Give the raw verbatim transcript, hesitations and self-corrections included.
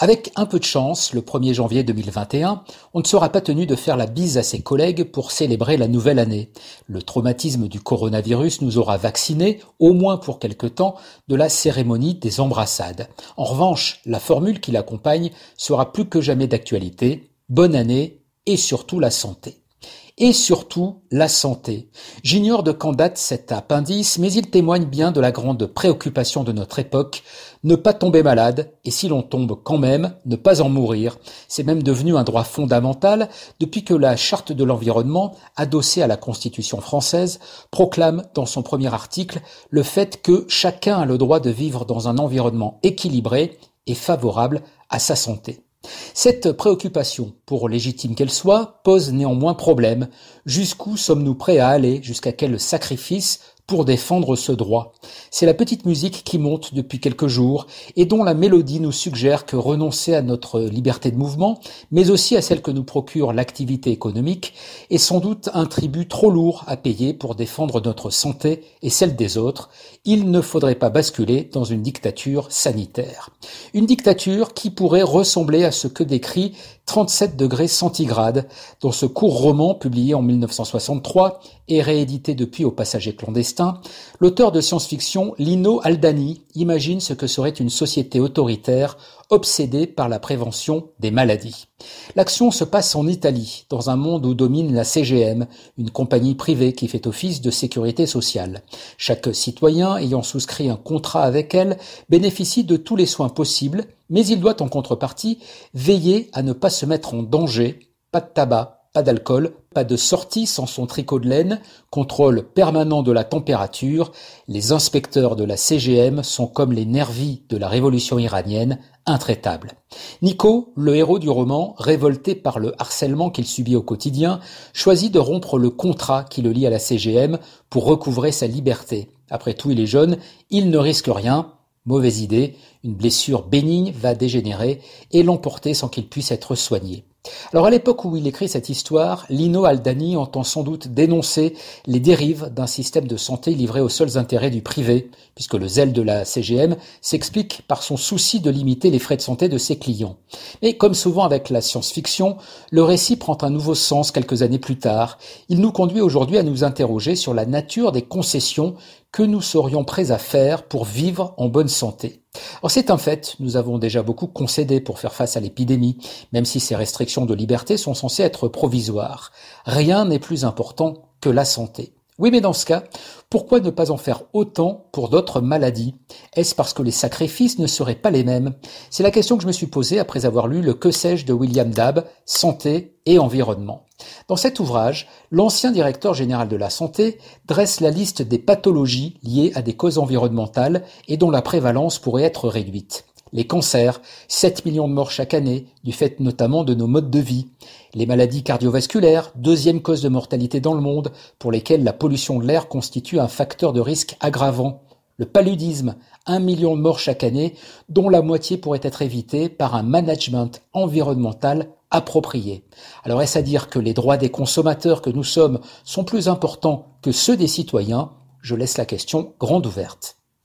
Avec un peu de chance, le premier janvier deux mille vingt et un, on ne sera pas tenu de faire la bise à ses collègues pour célébrer la nouvelle année. Le traumatisme du coronavirus nous aura vaccinés, au moins pour quelque temps, de la cérémonie des embrassades. En revanche, la formule qui l'accompagne sera plus que jamais d'actualité. Bonne année et surtout la santé. Et surtout la santé. J'ignore de quand date cet appendice, mais il témoigne bien de la grande préoccupation de notre époque, ne pas tomber malade, et si l'on tombe quand même, ne pas en mourir. C'est même devenu un droit fondamental depuis que la Charte de l'environnement, adossée à la Constitution française, proclame dans son premier article le fait que chacun a le droit de vivre dans un environnement équilibré et favorable à sa santé. Cette préoccupation, pour légitime qu'elle soit, pose néanmoins problème. Jusqu'où sommes-nous prêts à aller, jusqu'à quel sacrifice pour défendre ce droit? C'est la petite musique qui monte depuis quelques jours et dont la mélodie nous suggère que renoncer à notre liberté de mouvement, mais aussi à celle que nous procure l'activité économique, est sans doute un tribut trop lourd à payer pour défendre notre santé et celle des autres. Il ne faudrait pas basculer dans une dictature sanitaire. Une dictature qui pourrait ressembler à ce que décrit trente-sept degrés centigrades dans ce court roman publié en mille neuf cent soixante-trois et réédité depuis au Passager clandestin. L'auteur de science-fiction Lino Aldani imagine ce que serait une société autoritaire obsédée par la prévention des maladies. L'action se passe en Italie, dans un monde où domine la C G M, une compagnie privée qui fait office de sécurité sociale. Chaque citoyen ayant souscrit un contrat avec elle bénéficie de tous les soins possibles, mais il doit en contrepartie veiller à ne pas se mettre en danger. Pas de tabac, pas d'alcool, pas de sortie sans son tricot de laine, contrôle permanent de la température. Les inspecteurs de la C G M sont comme les nervis de la révolution iranienne, intraitables. Nico, le héros du roman, révolté par le harcèlement qu'il subit au quotidien, choisit de rompre le contrat qui le lie à la C G M pour recouvrer sa liberté. Après tout, il est jeune, il ne risque rien. Mauvaise idée, une blessure bénigne va dégénérer et l'emporter sans qu'il puisse être soigné. Alors à l'époque où il écrit cette histoire, Lino Aldani entend sans doute dénoncer les dérives d'un système de santé livré aux seuls intérêts du privé, puisque le zèle de la C G M s'explique par son souci de limiter les frais de santé de ses clients. Mais comme souvent avec la science-fiction, le récit prend un nouveau sens quelques années plus tard. Il nous conduit aujourd'hui à nous interroger sur la nature des concessions que nous serions prêts à faire pour vivre en bonne santé. Or c'est un fait, nous avons déjà beaucoup concédé pour faire face à l'épidémie, même si ces restrictions de liberté sont censées être provisoires. Rien n'est plus important que la santé. Oui, mais dans ce cas, pourquoi ne pas en faire autant pour d'autres maladies? Est-ce parce que les sacrifices ne seraient pas les mêmes? C'est la question que je me suis posée après avoir lu le Que sais-je de William Dabb, Santé et environnement. Dans cet ouvrage, l'ancien directeur général de la santé dresse la liste des pathologies liées à des causes environnementales et dont la prévalence pourrait être réduite. Les cancers, sept millions de morts chaque année, du fait notamment de nos modes de vie. Les maladies cardiovasculaires, deuxième cause de mortalité dans le monde, pour lesquelles la pollution de l'air constitue un facteur de risque aggravant. Le paludisme, un million de morts chaque année, dont la moitié pourrait être évitée par un management environnemental approprié. Alors est-ce à dire que les droits des consommateurs que nous sommes sont plus importants que ceux des citoyens? Je laisse la question grande ouverte.